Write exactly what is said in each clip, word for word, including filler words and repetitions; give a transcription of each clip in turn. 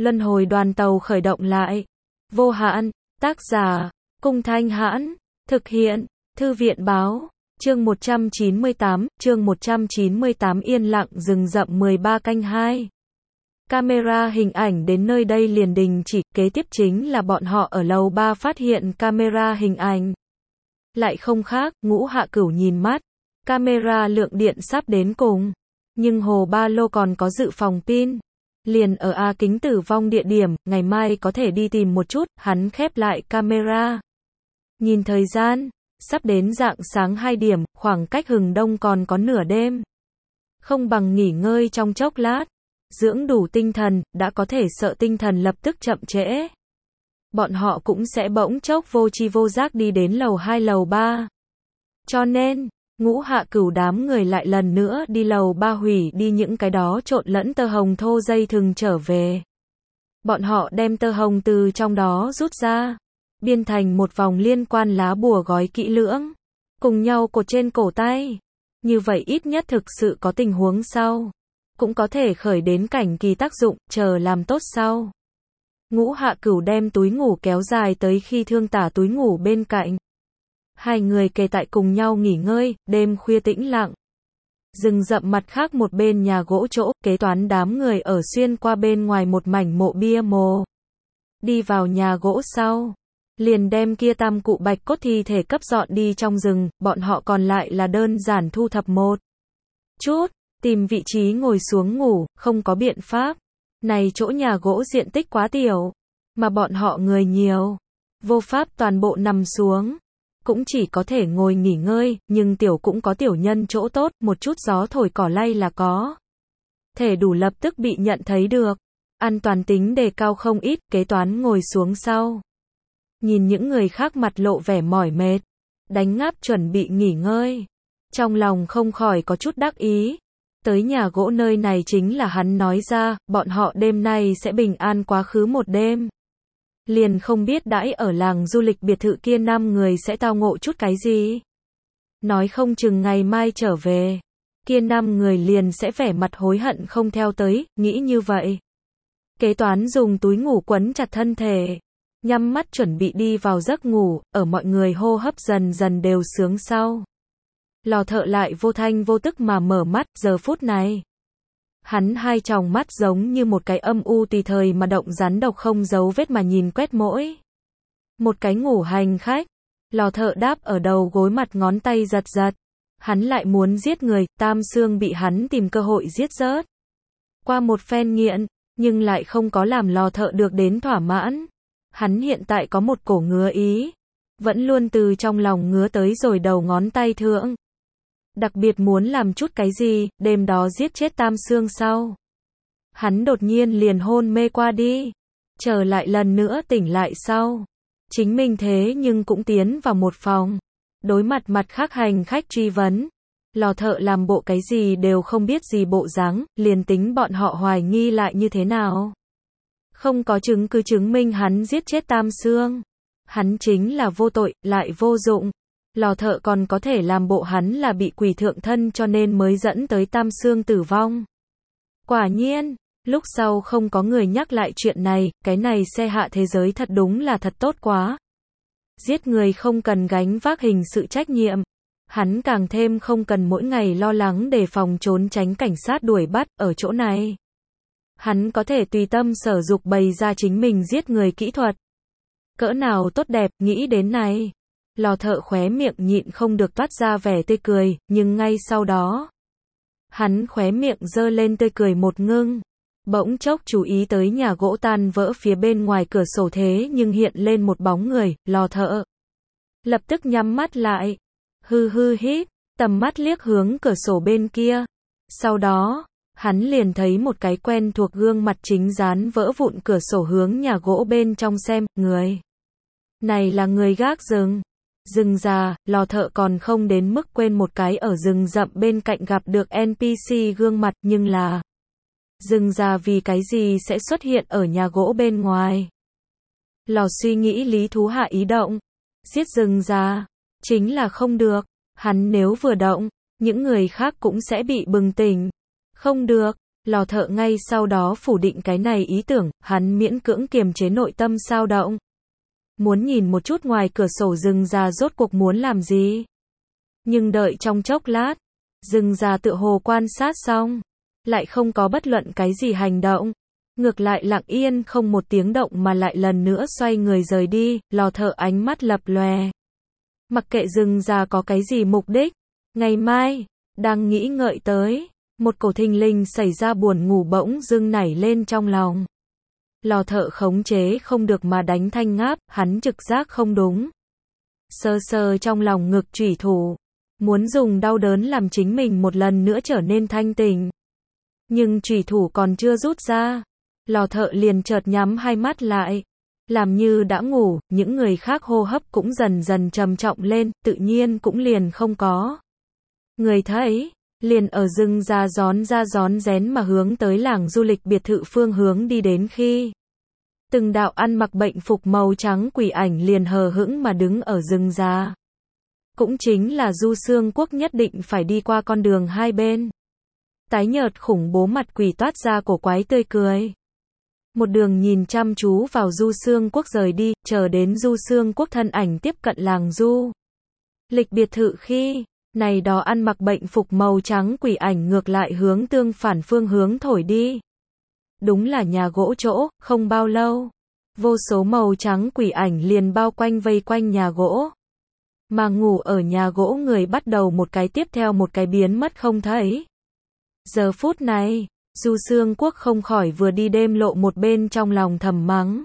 Luân hồi đoàn tàu khởi động lại. Vô hạn, tác giả, Cung Thanh Hãn, thực hiện, Thư viện Báo, chương một trăm chín mươi tám, chương một trăm chín mươi tám yên lặng rừng rậm mười ba canh hai. Camera hình ảnh đến nơi đây liền đình chỉ, kế tiếp chính là bọn họ ở lầu ba phát hiện camera hình ảnh. Lại không khác, Ngũ Hạ Cửu nhìn mắt, camera lượng điện sắp đến cùng, nhưng hồ ba lô còn có dự phòng pin. Liền ở A Kính tử vong địa điểm, ngày mai có thể đi tìm một chút, hắn khép lại camera. Nhìn thời gian, sắp đến rạng sáng hai điểm, khoảng cách hừng đông còn có nửa đêm. Không bằng nghỉ ngơi trong chốc lát, dưỡng đủ tinh thần, đã có thể sợ tinh thần lập tức chậm trễ. Bọn họ cũng sẽ bỗng chốc vô tri vô giác đi đến lầu hai lầu ba. Cho nên, Ngũ Hạ Cửu đám người lại lần nữa đi lầu ba hủy đi những cái đó trộn lẫn tơ hồng thô dây thừng trở về. Bọn họ đem tơ hồng từ trong đó rút ra, biên thành một vòng liên quan lá bùa gói kỹ lưỡng, cùng nhau cột trên cổ tay. Như vậy ít nhất thực sự có tình huống sau, cũng có thể khởi đến cảnh kỳ tác dụng, chờ làm tốt sau. Ngũ Hạ Cửu đem túi ngủ kéo dài tới khi Thương Tả túi ngủ bên cạnh. Hai người kề tại cùng nhau nghỉ ngơi, đêm khuya tĩnh lặng. Rừng rậm mặt khác một bên nhà gỗ chỗ, kế toán đám người ở xuyên qua bên ngoài một mảnh mộ bia mồ. Đi vào nhà gỗ sau, liền đem kia tam cụ bạch cốt thi thể cấp dọn đi trong rừng, bọn họ còn lại là đơn giản thu thập một chút, tìm vị trí ngồi xuống ngủ, không có biện pháp. Này chỗ nhà gỗ diện tích quá tiểu, mà bọn họ người nhiều, vô pháp toàn bộ nằm xuống. Cũng chỉ có thể ngồi nghỉ ngơi, nhưng tiểu cũng có tiểu nhân chỗ tốt, một chút gió thổi cỏ lay là có thể đủ lập tức bị nhận thấy được. An toàn tính đề cao không ít, kế toán ngồi xuống sau. Nhìn những người khác mặt lộ vẻ mỏi mệt, đánh ngáp chuẩn bị nghỉ ngơi. Trong lòng không khỏi có chút đắc ý. Tới nhà gỗ nơi này chính là hắn nói ra, bọn họ đêm nay sẽ bình an quá khứ một đêm. Liền không biết đãi ở làng du lịch biệt thự kia năm người sẽ tao ngộ chút cái gì. Nói không chừng ngày mai trở về, kia năm người liền sẽ vẻ mặt hối hận không theo tới, nghĩ như vậy. Kế toán dùng túi ngủ quấn chặt thân thể, nhắm mắt chuẩn bị đi vào giấc ngủ, ở mọi người hô hấp dần dần đều sướng sau. Lò Thợ lại vô thanh vô tức mà mở mắt, giờ phút này. Hắn hai tròng mắt giống như một cái âm u tùy thời mà động rắn độc không dấu vết mà nhìn quét mỗi một cái ngủ hành khách. Lò Thợ đáp ở đầu gối, mặt ngón tay giật giật. Hắn lại muốn giết người, Tam Xương bị hắn tìm cơ hội giết rớt. Qua một phen nghiện, nhưng lại không có làm Lò Thợ được đến thỏa mãn. Hắn hiện tại có một cổ ngứa ý, vẫn luôn từ trong lòng ngứa tới rồi đầu ngón tay thượng. Đặc biệt muốn làm chút cái gì, đêm đó giết chết Tam Xương sau. Hắn đột nhiên liền hôn mê qua đi. Trở lại lần nữa tỉnh lại sau. Chính mình thế nhưng cũng tiến vào một phòng. Đối mặt mặt khác hành khách truy vấn. Lò Thợ làm bộ cái gì đều không biết gì bộ dáng, liền tính bọn họ hoài nghi lại như thế nào. Không có chứng cứ chứng minh hắn giết chết Tam Xương. Hắn chính là vô tội, lại vô dụng. Lò Thợ còn có thể làm bộ hắn là bị quỷ thượng thân cho nên mới dẫn tới Tam Xương tử vong. Quả nhiên, lúc sau không có người nhắc lại chuyện này, cái này xe hạ thế giới thật đúng là thật tốt quá. Giết người không cần gánh vác hình sự trách nhiệm. Hắn càng thêm không cần mỗi ngày lo lắng đề phòng trốn tránh cảnh sát đuổi bắt, ở chỗ này. Hắn có thể tùy tâm sở dục bày ra chính mình giết người kỹ thuật. Cỡ nào tốt đẹp, nghĩ đến này. Lò Thợ khóe miệng nhịn không được toát ra vẻ tươi cười, nhưng ngay sau đó, hắn khóe miệng giơ lên tươi cười một ngưng, bỗng chốc chú ý tới nhà gỗ tan vỡ phía bên ngoài cửa sổ thế nhưng hiện lên một bóng người. Lò Thợ lập tức nhắm mắt lại, hư hư hít, tầm mắt liếc hướng cửa sổ bên kia. Sau đó, hắn liền thấy một cái quen thuộc gương mặt chính dán vỡ vụn cửa sổ hướng nhà gỗ bên trong xem, người này là người gác rừng. Rừng già, Lò Thợ còn không đến mức quên một cái ở rừng rậm bên cạnh gặp được en pê xê gương mặt, nhưng là rừng già vì cái gì sẽ xuất hiện ở nhà gỗ bên ngoài. Lò suy nghĩ lý thú hạ ý động. Giết rừng già, chính là không được. Hắn nếu vừa động, những người khác cũng sẽ bị bừng tỉnh. Không được, Lò Thợ ngay sau đó phủ định cái này ý tưởng, hắn miễn cưỡng kiềm chế nội tâm xao động. Muốn nhìn một chút ngoài cửa sổ rừng già rốt cuộc muốn làm gì. Nhưng đợi trong chốc lát, rừng già tựa hồ quan sát xong, lại không có bất luận cái gì hành động. Ngược lại lặng yên không một tiếng động mà lại lần nữa xoay người rời đi, Lò Thợ ánh mắt lập lòe. Mặc kệ rừng già có cái gì mục đích, ngày mai, đang nghĩ ngợi tới, một cổ thình lình xảy ra buồn ngủ bỗng dưng nảy lên trong lòng. Lò Thợ khống chế không được mà đánh thanh ngáp, hắn trực giác không đúng. Sơ sơ trong lòng ngực chủy thủ, muốn dùng đau đớn làm chính mình một lần nữa trở nên thanh tỉnh. Nhưng chủy thủ còn chưa rút ra, Lò Thợ liền chợt nhắm hai mắt lại, làm như đã ngủ, những người khác hô hấp cũng dần dần trầm trọng lên, tự nhiên cũng liền không có. Người thấy, liền ở rừng ra rón ra rón rén mà hướng tới làng du lịch biệt thự phương hướng đi đến khi. Từng đạo ăn mặc bệnh phục màu trắng quỷ ảnh liền hờ hững mà đứng ở rừng già. Cũng chính là Du Xương Quốc nhất định phải đi qua con đường hai bên. Tái nhợt khủng bố mặt quỷ toát ra cổ quái tươi cười. Một đường nhìn chăm chú vào Du Xương Quốc rời đi, chờ đến Du Xương Quốc thân ảnh tiếp cận làng du lịch biệt thự khi, này đó ăn mặc bệnh phục màu trắng quỷ ảnh ngược lại hướng tương phản phương hướng thổi đi. Đúng là nhà gỗ chỗ, không bao lâu, vô số màu trắng quỷ ảnh liền bao quanh vây quanh nhà gỗ. Mà ngủ ở nhà gỗ người bắt đầu một cái tiếp theo một cái biến mất không thấy. Giờ phút này, Du Xương Quốc không khỏi vừa đi đêm lộ một bên trong lòng thầm mắng.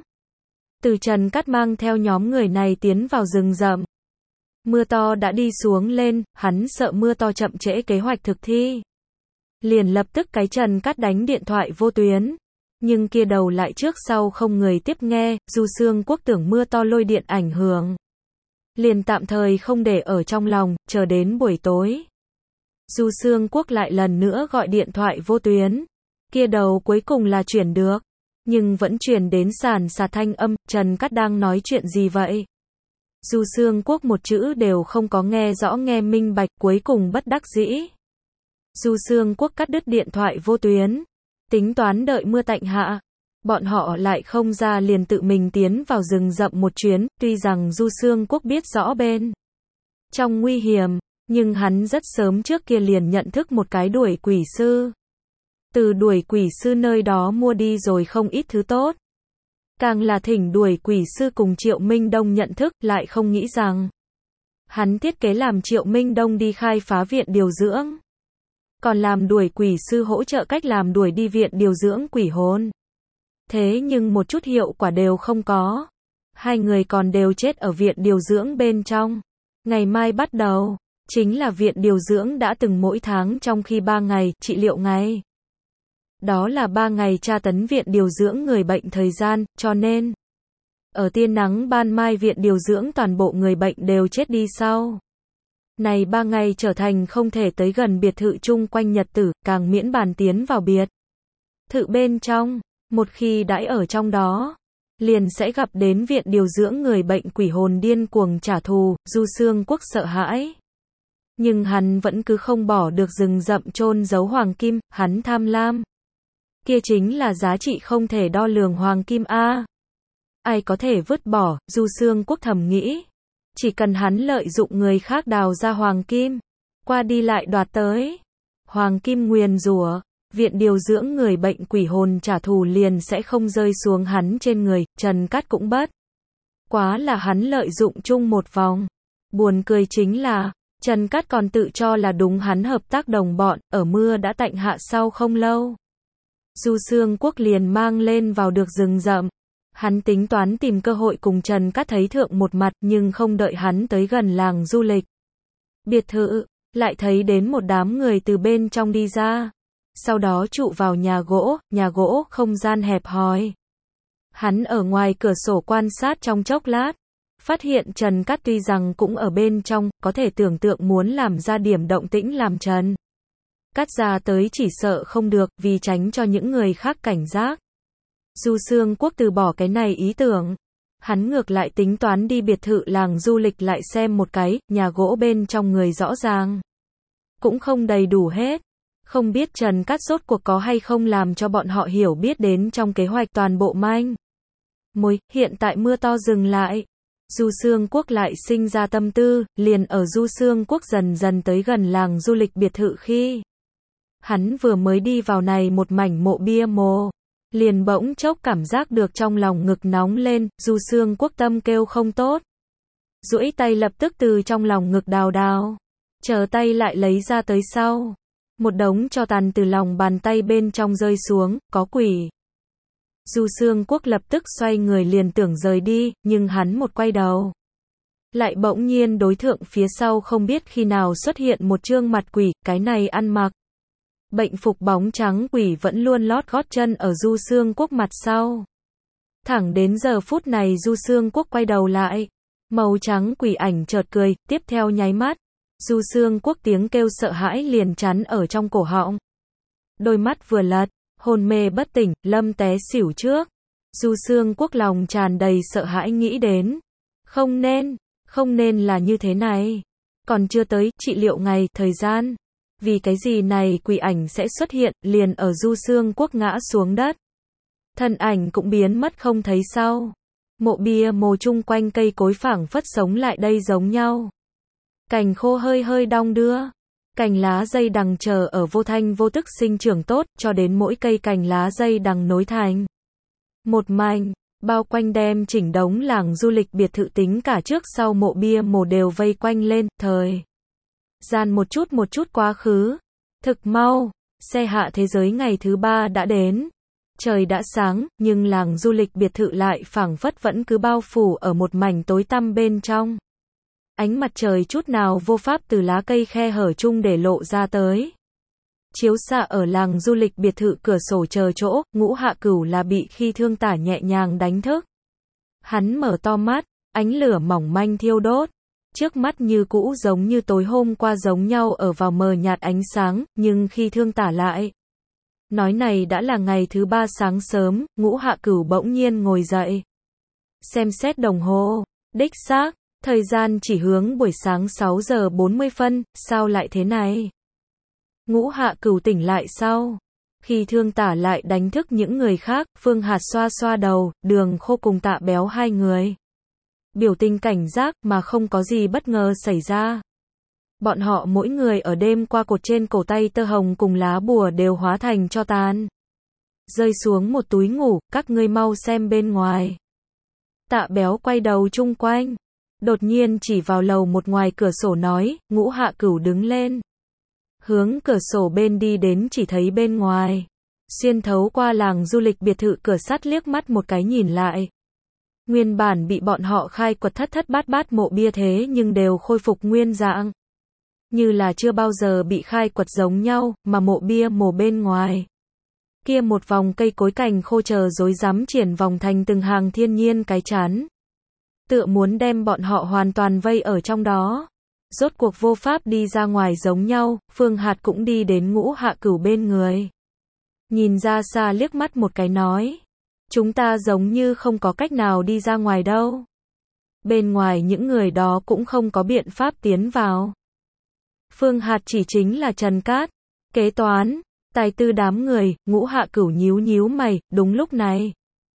Từ Trần Cát mang theo nhóm người này tiến vào rừng rậm. Mưa to đã đi xuống lên, hắn sợ mưa to chậm trễ kế hoạch thực thi. Liền lập tức cái Trần Cát đánh điện thoại vô tuyến. Nhưng kia đầu lại trước sau không người tiếp nghe, Du Xương Quốc tưởng mưa to lôi điện ảnh hưởng. Liền tạm thời không để ở trong lòng, chờ đến buổi tối. Du Xương Quốc lại lần nữa gọi điện thoại vô tuyến. Kia đầu cuối cùng là chuyển được. Nhưng vẫn chuyển đến sàn sạt thanh âm, Trần Cát đang nói chuyện gì vậy? Du Xương Quốc một chữ đều không có nghe rõ nghe minh bạch, cuối cùng bất đắc dĩ. Du Xương Quốc cắt đứt điện thoại vô tuyến. Tính toán đợi mưa tạnh hạ. Bọn họ lại không ra liền tự mình tiến vào rừng rậm một chuyến, tuy rằng Du Xương Quốc biết rõ bên trong nguy hiểm, nhưng hắn rất sớm trước kia liền nhận thức một cái đuổi quỷ sư. Từ đuổi quỷ sư nơi đó mua đi rồi không ít thứ tốt. Càng là thỉnh đuổi quỷ sư cùng Triệu Minh Đông nhận thức, lại không nghĩ rằng hắn thiết kế làm Triệu Minh Đông đi khai phá viện điều dưỡng. Còn làm đuổi quỷ sư hỗ trợ cách làm đuổi đi viện điều dưỡng quỷ hồn. Thế nhưng một chút hiệu quả đều không có. Hai người còn đều chết ở viện điều dưỡng bên trong. Ngày mai bắt đầu, chính là viện điều dưỡng đã từng mỗi tháng trong khi ba ngày, trị liệu ngày. Đó là ba ngày tra tấn viện điều dưỡng người bệnh thời gian, cho nên ở tia nắng ban mai viện điều dưỡng toàn bộ người bệnh đều chết đi sau. Này ba ngày trở thành không thể tới gần biệt thự chung quanh nhật tử, càng miễn bàn tiến vào biệt thự bên trong. Một khi đãi ở trong đó, liền sẽ gặp đến viện điều dưỡng người bệnh quỷ hồn điên cuồng trả thù. Du Xương Quốc sợ hãi. Nhưng hắn vẫn cứ không bỏ được rừng rậm chôn giấu hoàng kim, hắn tham lam. Kia chính là giá trị không thể đo lường hoàng kim a. Ai có thể vứt bỏ, Du Xương Quốc thầm nghĩ. Chỉ cần hắn lợi dụng người khác đào ra hoàng kim, qua đi lại đoạt tới. Hoàng kim nguyền rủa, viện điều dưỡng người bệnh quỷ hồn trả thù liền sẽ không rơi xuống hắn trên người, Trần Cát cũng bất. Quá là hắn lợi dụng chung một vòng. Buồn cười chính là, Trần Cát còn tự cho là đúng hắn hợp tác đồng bọn, ở mưa đã tạnh hạ sau không lâu. Du Xương Quốc liền mang lên vào được rừng rậm. Hắn tính toán tìm cơ hội cùng Trần Cát thấy thượng một mặt, nhưng không đợi hắn tới gần làng du lịch biệt thự, lại thấy đến một đám người từ bên trong đi ra. Sau đó trụ vào nhà gỗ, nhà gỗ không gian hẹp hòi. Hắn ở ngoài cửa sổ quan sát trong chốc lát, phát hiện Trần Cát tuy rằng cũng ở bên trong, có thể tưởng tượng muốn làm ra điểm động tĩnh làm Trần Cát ra tới chỉ sợ không được, vì tránh cho những người khác cảnh giác. Du Xương Quốc từ bỏ cái này ý tưởng. Hắn ngược lại tính toán đi biệt thự làng du lịch lại xem một cái, nhà gỗ bên trong người rõ ràng cũng không đầy đủ hết. Không biết Trần Cát rốt cuộc có hay không làm cho bọn họ hiểu biết đến trong kế hoạch toàn bộ manh mối. Hiện tại mưa to dừng lại. Du Xương Quốc lại sinh ra tâm tư, liền ở Du Xương Quốc dần dần tới gần làng du lịch biệt thự khi hắn vừa mới đi vào này một mảnh mộ bia mồ, liền bỗng chốc cảm giác được trong lòng ngực nóng lên, Du Xương Quốc tâm kêu không tốt. Duỗi tay lập tức từ trong lòng ngực đào đào, chờ tay lại lấy ra tới sau. Một đống tro tàn từ lòng bàn tay bên trong rơi xuống, có quỷ. Du Xương Quốc lập tức xoay người liền tưởng rời đi, nhưng hắn một quay đầu, lại bỗng nhiên đối thượng phía sau không biết khi nào xuất hiện một trương mặt quỷ, cái này ăn mặc bệnh phục bóng trắng quỷ vẫn luôn lót gót chân ở Du Xương Quốc mặt sau. Thẳng đến giờ phút này Du Xương Quốc quay đầu lại, màu trắng quỷ ảnh chợt cười, tiếp theo nháy mắt, Du Xương Quốc tiếng kêu sợ hãi liền chắn ở trong cổ họng. Đôi mắt vừa lật, hôn mê bất tỉnh, lâm té xỉu trước. Du Xương Quốc lòng tràn đầy sợ hãi nghĩ đến, không nên, không nên là như thế này. Còn chưa tới trị liệu ngày, thời gian. Vì cái gì này quỷ ảnh sẽ xuất hiện, liền ở Du Xương Quốc ngã xuống đất. Thân ảnh cũng biến mất không thấy sau. Mộ bia mồ chung quanh cây cối phảng phất sống lại đây giống nhau. Cành khô hơi hơi đong đưa. Cành lá dây đằng chờ ở vô thanh vô tức sinh trưởng tốt, cho đến mỗi cây cành lá dây đằng nối thành một mảnh, bao quanh đem chỉnh đống làng du lịch biệt thự tính cả trước sau mộ bia mồ đều vây quanh lên, thời gian một chút một chút quá khứ. Thực mau, xe hạ thế giới ngày thứ ba đã đến. Trời đã sáng, nhưng làng du lịch biệt thự lại phảng phất vẫn cứ bao phủ ở một mảnh tối tăm bên trong. Ánh mặt trời chút nào vô pháp từ lá cây khe hở chung để lộ ra tới. Chiếu xạ ở làng du lịch biệt thự cửa sổ chờ chỗ, Ngũ Hạ Cửu là bị khi thương tả nhẹ nhàng đánh thức. Hắn mở to mắt, ánh lửa mỏng manh thiêu đốt. Trước mắt như cũ giống như tối hôm qua giống nhau ở vào mờ nhạt ánh sáng, nhưng khi thương tả lại. Nói này đã là ngày thứ ba sáng sớm, Ngũ Hạ Cửu bỗng nhiên ngồi dậy. Xem xét đồng hồ, đích xác, thời gian chỉ hướng buổi sáng sáu giờ bốn mươi phân, sao lại thế này? Ngũ Hạ Cửu tỉnh lại sau. Khi thương tả lại đánh thức những người khác, Phương Hạt xoa xoa đầu, Đường Khô cùng Tạ Béo hai người. Biểu tình cảnh giác mà không có gì bất ngờ xảy ra. Bọn họ mỗi người ở đêm qua cột trên cổ tay tơ hồng cùng lá bùa đều hóa thành tro tàn. Rơi xuống một túi ngủ, các ngươi mau xem bên ngoài. Tạ Béo quay đầu chung quanh. Đột nhiên chỉ vào lầu một ngoài cửa sổ nói, Ngũ Hạ Cửu đứng lên. Hướng cửa sổ bên đi đến chỉ thấy bên ngoài. Xuyên thấu qua làng du lịch biệt thự cửa sắt liếc mắt một cái nhìn lại. Nguyên bản bị bọn họ khai quật thất thất bát bát mộ bia thế nhưng đều khôi phục nguyên dạng. Như là chưa bao giờ bị khai quật giống nhau, mà mộ bia mồ bên ngoài. Kia một vòng cây cối cành khô chờ rối rắm triển vòng thành từng hàng thiên nhiên cái chán. Tựa muốn đem bọn họ hoàn toàn vây ở trong đó. Rốt cuộc vô pháp đi ra ngoài giống nhau, Phương Hạt cũng đi đến Ngũ Hạ Cửu bên người. Nhìn ra xa liếc mắt một cái nói. Chúng ta giống như không có cách nào đi ra ngoài đâu. Bên ngoài những người đó cũng không có biện pháp tiến vào. Phương Hạt chỉ chính là Trần Cát, kế toán, tài tư đám người, Ngũ Hạ Cửu nhíu nhíu mày, đúng lúc này.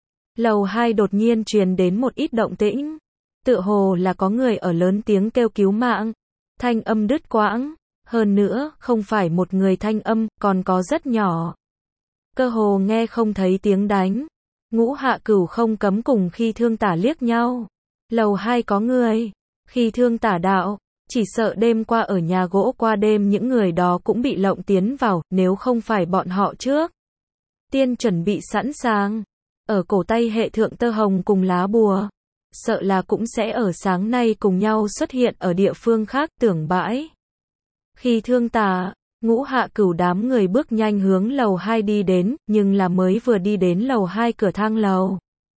Lầu hai đột nhiên truyền đến một ít động tĩnh. Tựa hồ là có người ở lớn tiếng kêu cứu mạng. Thanh âm đứt quãng. Hơn nữa, không phải một người thanh âm, còn có rất nhỏ. Cơ hồ nghe không thấy tiếng đánh. Ngũ Hạ Cửu không cấm cùng khi thương tả liếc nhau. Lầu hai có người. Khi thương tả đạo. Chỉ sợ đêm qua ở nhà gỗ qua đêm những người đó cũng bị lộng tiến vào, nếu không phải bọn họ trước tiên chuẩn bị sẵn sàng. Ở cổ tay hệ thượng tơ hồng cùng lá bùa. Sợ là cũng sẽ ở sáng nay cùng nhau xuất hiện ở địa phương khác tưởng bãi. Khi thương tả, Ngũ Hạ Cửu đám người bước nhanh hướng lầu hai đi đến, nhưng là mới vừa đi đến lầu hai cửa thang lầu.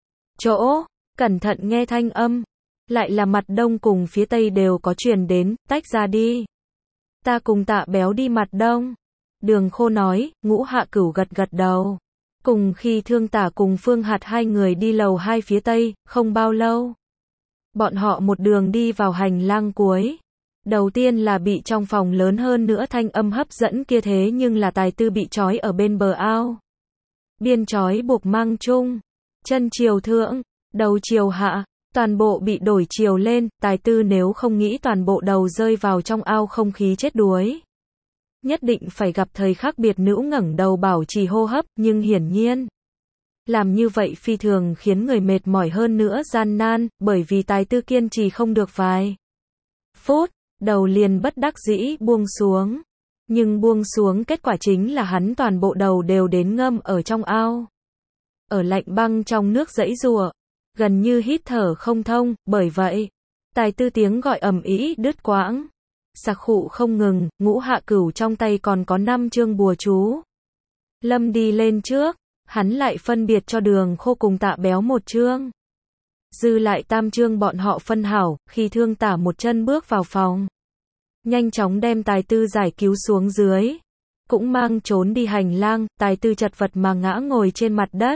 Chỗ, cẩn thận nghe thanh âm. Lại là mặt đông cùng phía tây đều có truyền đến, tách ra đi. Ta cùng Tạ Béo đi mặt đông. Đường Khô nói, Ngũ Hạ Cửu gật gật đầu. Cùng khi thương tả cùng Phương Hạt hai người đi lầu hai phía tây, không bao lâu. Bọn họ một đường đi vào hành lang cuối. Đầu tiên là bị trong phòng lớn hơn nữa thanh âm hấp dẫn kia thế nhưng là Tài Tư bị trói ở bên bờ ao. Biên trói buộc mang chung, chân chiều thượng, đầu chiều hạ, toàn bộ bị đổi chiều lên, Tài Tư nếu không nghĩ toàn bộ đầu rơi vào trong ao không khí chết đuối. Nhất định phải gặp thời khắc biệt nữ ngẩng đầu bảo trì hô hấp, nhưng hiển nhiên, làm như vậy phi thường khiến người mệt mỏi hơn nữa gian nan, bởi vì Tài Tư kiên trì không được vài phút, đầu liền bất đắc dĩ buông xuống. Nhưng buông xuống kết quả chính là hắn toàn bộ đầu đều đến ngâm ở trong ao. Ở lạnh băng trong nước giãy giụa, gần như hít thở không thông, bởi vậy, Tài Tư tiếng gọi ầm ĩ đứt quãng. Sặc khụ không ngừng, Ngũ Hạ Cửu trong tay còn có năm chương bùa chú. Lâm đi lên trước, hắn lại phân biệt cho Đường Khô cùng Tạ Béo một chương. Dư lại tam chương bọn họ phân hảo, khi Thương Tả một chân bước vào phòng. Nhanh chóng đem Tài Tư giải cứu xuống dưới. Cũng mang trốn đi hành lang, Tài Tư chật vật mà ngã ngồi trên mặt đất.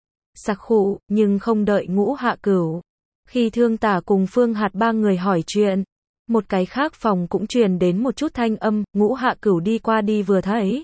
Sặc khụ, nhưng không đợi Ngũ Hạ Cửu. Khi Thương Tả cùng Phương Hạt ba người hỏi chuyện, một cái khác phòng cũng truyền đến một chút thanh âm, Ngũ Hạ Cửu đi qua đi vừa thấy.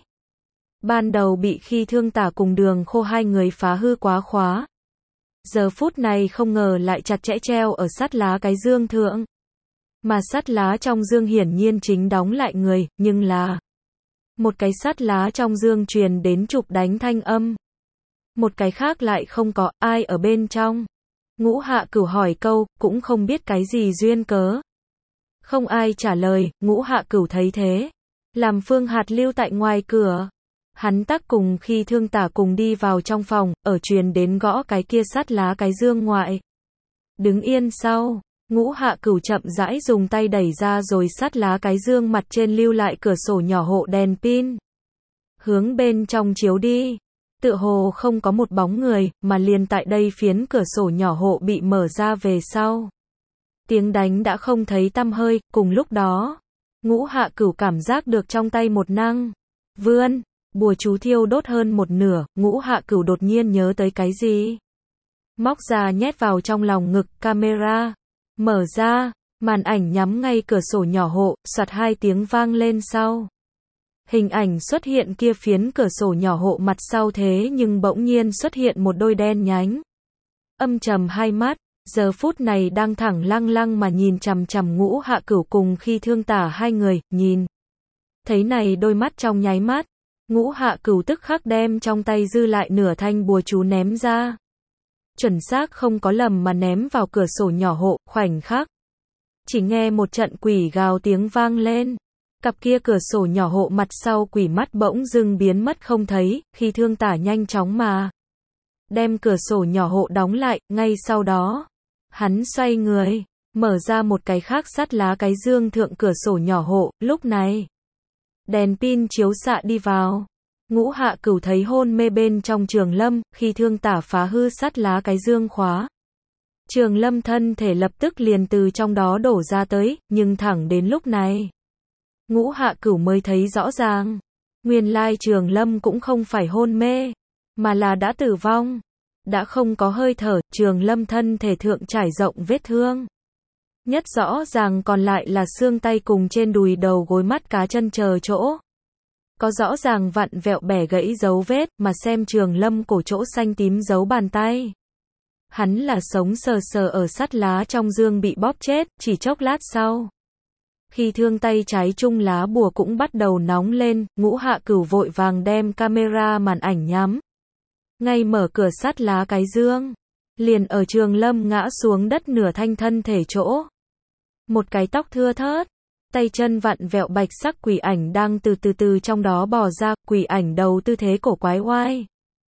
Ban đầu bị Khi Thương Tả cùng Đường Khô hai người phá hư quá khóa. Giờ phút này không ngờ lại chặt chẽ treo ở sắt lá cái dương thượng. Mà sắt lá trong dương hiển nhiên chính đóng lại người, nhưng là một cái sắt lá trong dương truyền đến chụp đánh thanh âm. Một cái khác lại không có ai ở bên trong. Ngũ Hạ Cửu hỏi câu, cũng không biết cái gì duyên cớ. Không ai trả lời, Ngũ Hạ Cửu thấy thế. Làm Phương Hạt lưu tại ngoài cửa. Hắn tắc cùng Khi Thương Tả cùng đi vào trong phòng, ở truyền đến gõ cái kia sắt lá cái dương ngoại. Đứng yên sau, Ngũ Hạ Cửu chậm rãi dùng tay đẩy ra rồi sắt lá cái dương mặt trên lưu lại cửa sổ nhỏ hộ đèn pin. Hướng bên trong chiếu đi. Tựa hồ không có một bóng người, mà liền tại đây phiến cửa sổ nhỏ hộ bị mở ra về sau. Tiếng đánh đã không thấy tăm hơi, cùng lúc đó, Ngũ Hạ Cửu cảm giác được trong tay một năng vươn, bùa chú thiêu đốt hơn một nửa, Ngũ Hạ Cửu đột nhiên nhớ tới cái gì. Móc ra nhét vào trong lòng ngực, camera, mở ra, màn ảnh nhắm ngay cửa sổ nhỏ hộ, soạt hai tiếng vang lên sau. Hình ảnh xuất hiện kia phiến cửa sổ nhỏ hộ mặt sau thế nhưng bỗng nhiên xuất hiện một đôi đen nhánh. Âm trầm hai mắt, giờ phút này đang thẳng lăng lăng mà nhìn chằm chằm Ngũ Hạ Cửu cùng Khi Thương Tả hai người, nhìn. Thấy này đôi mắt trong nháy mắt, Ngũ Hạ Cửu tức khắc đem trong tay dư lại nửa thanh bùa chú ném ra. Chuẩn xác không có lầm mà ném vào cửa sổ nhỏ hộ, khoảnh khắc. Chỉ nghe một trận quỷ gào tiếng vang lên. Cặp kia cửa sổ nhỏ hộ mặt sau quỷ mắt bỗng dưng biến mất không thấy, Khi Thương Tả nhanh chóng mà đem cửa sổ nhỏ hộ đóng lại, ngay sau đó, hắn xoay người, mở ra một cái khác sắt lá cái dương thượng cửa sổ nhỏ hộ, lúc này, đèn pin chiếu xạ đi vào. Ngũ Hạ Cửu thấy hôn mê bên trong Trường Lâm, Khi Thương Tả phá hư sắt lá cái dương khóa. Trường Lâm thân thể lập tức liền từ trong đó đổ ra tới, nhưng thẳng đến lúc này, Ngũ Hạ Cửu mới thấy rõ ràng. Nguyên lai Trường Lâm cũng không phải hôn mê, mà là đã tử vong. Đã không có hơi thở, Trường Lâm thân thể thượng trải rộng vết thương. Nhất rõ ràng còn lại là xương tay cùng trên đùi đầu gối mắt cá chân chờ chỗ. Có rõ ràng vặn vẹo bẻ gãy dấu vết, mà xem Trường Lâm cổ chỗ xanh tím dấu bàn tay. Hắn là sống sờ sờ ở sắt lá trong dương bị bóp chết, chỉ chốc lát sau. Khi thương tay trái chung lá bùa cũng bắt đầu nóng lên, Ngũ Hạ Cửu vội vàng đem camera màn ảnh nhắm. Ngay mở cửa sắt lá cái dương. Liền ở Trường Lâm ngã xuống đất nửa thanh thân thể chỗ. Một cái tóc thưa thớt, tay chân vặn vẹo bạch sắc quỷ ảnh đang từ từ từ trong đó bò ra, quỷ ảnh đầu tư thế cổ quái oai.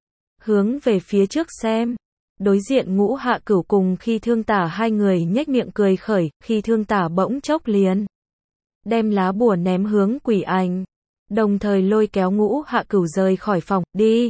Hướng về phía trước xem. Đối diện Ngũ Hạ Cửu cùng Khi Thương Tả hai người nhếch miệng cười khởi, Khi Thương Tả bỗng chốc liền đem lá bùa ném hướng quỷ ảnh, đồng thời lôi kéo Ngũ Hạ Cửu rời khỏi phòng, đi.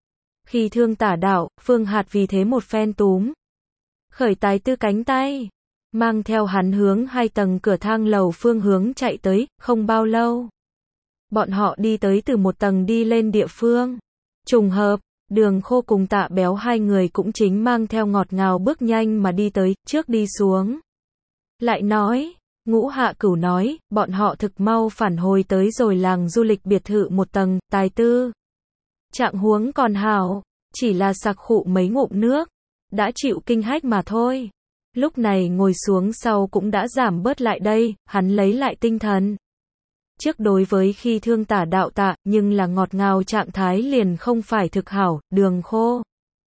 Khi Thương Tả đạo, Phương Hạt vì thế một phen túm khởi Tài Tư cánh tay, mang theo hắn hướng hai tầng cửa thang lầu phương hướng chạy tới, không bao lâu. Bọn họ đi tới từ một tầng đi lên địa phương. Trùng hợp, Đường Khô cùng Tạ Béo hai người cũng chính mang theo ngọt ngào bước nhanh mà đi tới, trước đi xuống. Lại nói, Ngũ Hạ Cửu nói, bọn họ thực mau phản hồi tới rồi làng du lịch biệt thự một tầng, Tài Tư. Trạng huống còn hảo, chỉ là sặc khụ mấy ngụm nước, đã chịu kinh hách mà thôi. Lúc này ngồi xuống sau cũng đã giảm bớt lại đây, hắn lấy lại tinh thần. Trước đối với khi thương tả đạo tạ, nhưng là ngọt ngào trạng thái liền không phải thực hảo, Đường Khô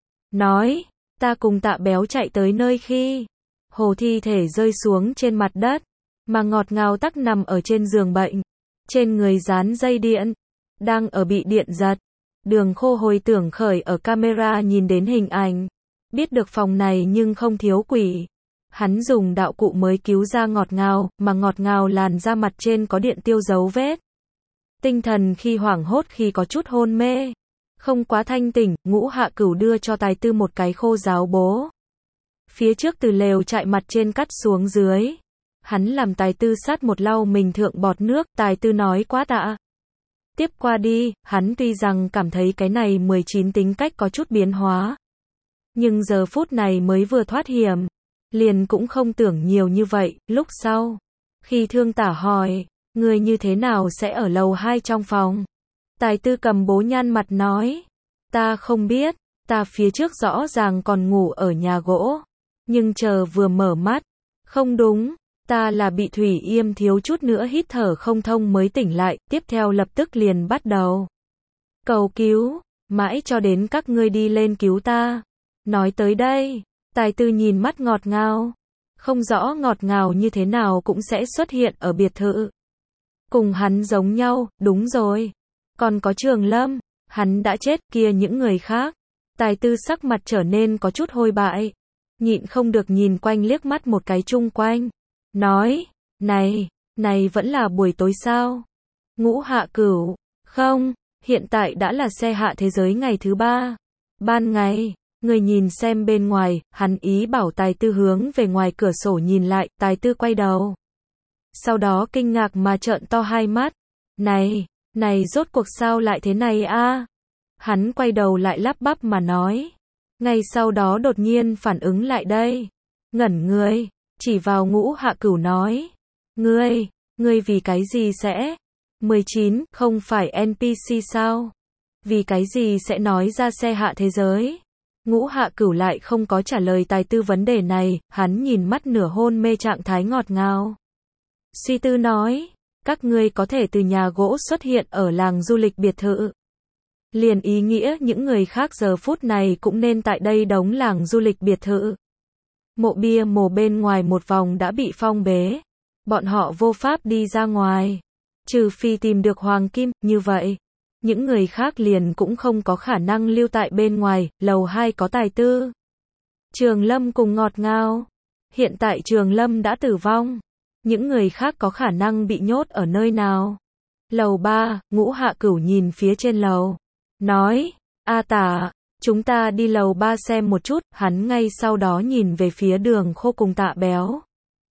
nói, ta cùng Tạ Béo chạy tới nơi khi hồ thi thể rơi xuống trên mặt đất, mà ngọt ngào tắc nằm ở trên giường bệnh, trên người dán dây điện, đang ở bị điện giật. Đường Khô hồi tưởng khởi ở camera nhìn đến hình ảnh, biết được phòng này nhưng không thiếu quỷ. Hắn dùng đạo cụ mới cứu ra ngọt ngào, mà ngọt ngào làn da mặt trên có điện tiêu dấu vết. Tinh thần khi hoảng hốt khi có chút hôn mê, không quá thanh tỉnh. Ngũ Hạ Cửu đưa cho Tài Tư một cái khô giáo bố. Phía trước từ lều trại mặt trên cắt xuống dưới. Hắn làm Tài Tư sát một lau mình thượng bọt nước, Tài Tư nói quá tạ. Tiếp qua đi, hắn tuy rằng cảm thấy cái này mười chín tính cách có chút biến hóa. Nhưng giờ phút này mới vừa thoát hiểm, liền cũng không tưởng nhiều như vậy. Lúc sau, khi thương tả hỏi, người như thế nào sẽ ở lầu hai trong phòng? Tài Tư cầm bố nhăn mặt nói, ta không biết, ta phía trước rõ ràng còn ngủ ở nhà gỗ, nhưng chờ vừa mở mắt, không đúng, ta là bị thủy yêm thiếu chút nữa hít thở không thông mới tỉnh lại, tiếp theo lập tức liền bắt đầu cầu cứu, mãi cho đến các ngươi đi lên cứu ta. Nói tới đây, Tài Tư nhìn mắt ngọt ngào, không rõ ngọt ngào như thế nào cũng sẽ xuất hiện ở biệt thự. Cùng hắn giống nhau, đúng rồi. Còn có Trường Lâm, hắn đã chết, kia những người khác. Tài Tư sắc mặt trở nên có chút hôi bại, nhịn không được nhìn quanh liếc mắt một cái chung quanh, nói, này, này vẫn là buổi tối sao? Ngũ Hạ Cửu, không, hiện tại đã là xe hạ thế giới ngày thứ ba. Ban ngày, người nhìn xem bên ngoài, hắn ý bảo Tài Tư hướng về ngoài cửa sổ nhìn lại, Tài Tư quay đầu. Sau đó kinh ngạc mà trợn to hai mắt, này, này rốt cuộc sao lại thế này a? Hắn quay đầu lại lắp bắp mà nói. Ngay sau đó đột nhiên phản ứng lại đây. Ngẩn người, chỉ vào Ngũ Hạ Cửu nói. Ngươi, ngươi vì cái gì sẽ? mười chín, không phải en pê xê sao? Vì cái gì sẽ nói ra xe hạ thế giới? Ngũ Hạ Cửu lại không có trả lời Tài Tư vấn đề này, hắn nhìn mắt nửa hôn mê trạng thái ngọt ngào. Suy tư nói, các ngươi có thể từ nhà gỗ xuất hiện ở làng du lịch biệt thự. Liền ý nghĩa những người khác giờ phút này cũng nên tại đây đóng làng du lịch biệt thự. Mộ bia mồ bên ngoài một vòng đã bị phong bế. Bọn họ vô pháp đi ra ngoài. Trừ phi tìm được hoàng kim, như vậy. Những người khác liền cũng không có khả năng lưu tại bên ngoài, lầu hai có Tài Tư. Trường Lâm cùng ngọt ngào. Hiện tại Trường Lâm đã tử vong. Những người khác có khả năng bị nhốt ở nơi nào? Lầu ba, Ngũ Hạ Cửu nhìn phía trên lầu. Nói, A Tả, chúng ta đi lầu ba xem một chút. Hắn ngay sau đó nhìn về phía Đường Khô cùng Tạ Béo.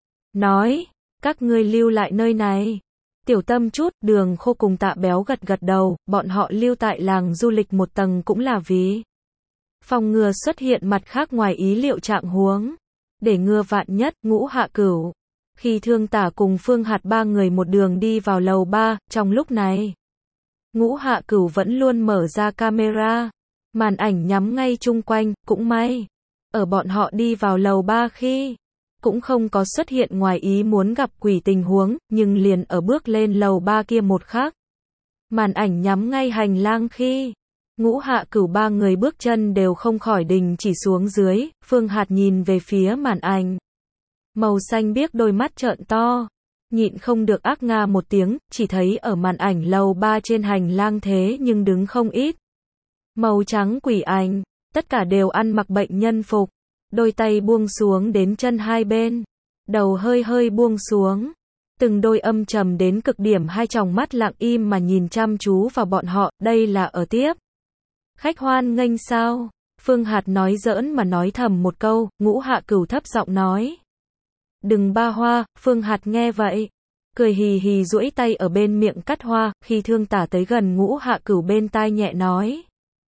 Nói, các ngươi lưu lại nơi này. Tiểu tâm chút, Đường Khô cùng Tạ Béo gật gật đầu, bọn họ lưu tại làng du lịch một tầng cũng là vì phòng ngừa xuất hiện mặt khác ngoài ý liệu trạng huống. Để ngừa vạn nhất, Ngũ Hạ Cửu. Khi Thương Tả cùng Phương Hạt ba người một đường đi vào lầu ba, trong lúc này, Ngũ Hạ Cửu vẫn luôn mở ra camera, màn ảnh nhắm ngay chung quanh, cũng may. Ở bọn họ đi vào lầu ba khi, cũng không có xuất hiện ngoài ý muốn gặp quỷ tình huống, nhưng liền ở bước lên lầu ba kia một khắc. Màn ảnh nhắm ngay hành lang khi, Ngũ Hạ Cửu ba người bước chân đều không khỏi đình chỉ xuống dưới, Phương Hạt nhìn về phía màn ảnh. Màu xanh biếc đôi mắt trợn to, nhịn không được ác nga một tiếng, chỉ thấy ở màn ảnh lầu ba trên hành lang thế nhưng đứng không ít. Màu trắng quỷ ảnh, tất cả đều ăn mặc bệnh nhân phục, đôi tay buông xuống đến chân hai bên, đầu hơi hơi buông xuống, từng đôi âm trầm đến cực điểm hai tròng mắt lặng im mà nhìn chăm chú vào bọn họ, đây là ở tiếp. Khách hoan nghênh sao? Phương Hạt nói giỡn mà nói thầm một câu, Ngũ Hạ Cửu thấp giọng nói. Đừng ba hoa, Phương Hạt nghe vậy, cười hì hì duỗi tay ở bên miệng cắt hoa, khi Thương Tả tới gần Ngũ Hạ Cửu bên tai nhẹ nói.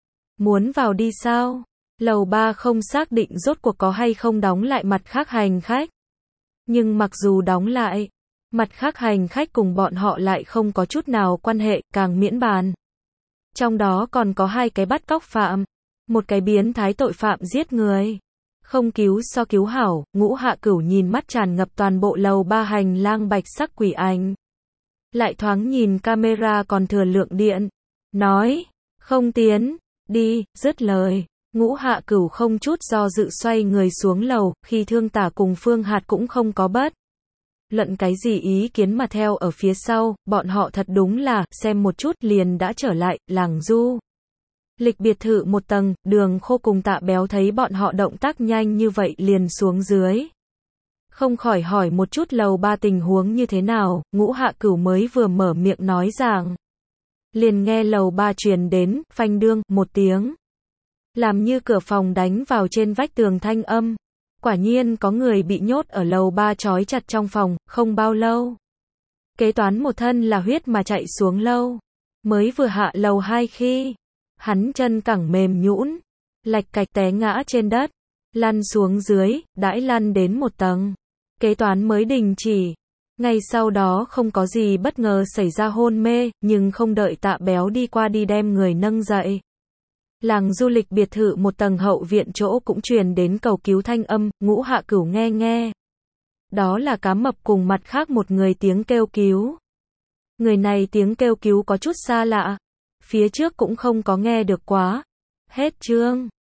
Muốn vào đi sao? Lầu ba không xác định rốt cuộc có hay không đóng lại mặt khác hành khách. Nhưng mặc dù đóng lại, Mặt khác hành khách cùng bọn họ lại không có chút nào quan hệ, càng miễn bàn. Trong đó còn có hai cái bắt cóc phạm, một cái biến thái tội phạm giết người. Không cứu so cứu hảo, Ngũ Hạ Cửu nhìn mắt tràn ngập toàn bộ lầu ba hành lang bạch sắc quỷ ảnh. Lại thoáng nhìn camera còn thừa lượng điện. Nói, không tiến, đi, dứt lời. Ngũ Hạ Cửu không chút do dự xoay người xuống lầu, khi Thương Tả cùng Phương Hạt cũng không có bất luận cái gì ý kiến mà theo ở phía sau, bọn họ thật đúng là, xem một chút liền đã trở lại, làng du. Lịch biệt thự một tầng, Đường Khô cùng Tạ Béo thấy bọn họ động tác nhanh như vậy liền xuống dưới. Không khỏi hỏi một chút lầu ba tình huống như thế nào, Ngũ Hạ Cửu mới vừa mở miệng nói rằng. Liền nghe lầu ba truyền đến, phanh đương, một tiếng. Làm như cửa phòng đánh vào trên vách tường thanh âm. Quả nhiên có người bị nhốt ở lầu ba trói chặt trong phòng, không bao lâu. Kế toán một thân là huyết mà chạy xuống lâu. Mới vừa hạ lầu hai khi, hắn chân cẳng mềm nhũn, lạch cạch té ngã trên đất, lăn xuống dưới, đãi lăn đến một tầng. Kế toán mới đình chỉ. Ngay sau đó không có gì bất ngờ xảy ra hôn mê, nhưng không đợi Tạ Béo đi qua đi đem người nâng dậy. Làng du lịch biệt thự một tầng hậu viện chỗ cũng truyền đến cầu cứu thanh âm, Ngũ Hạ Cửu nghe nghe. Đó là Cá Mập cùng mặt khác một người tiếng kêu cứu. Người này tiếng kêu cứu có chút xa lạ. Phía trước cũng không có nghe được quá. Hết chương.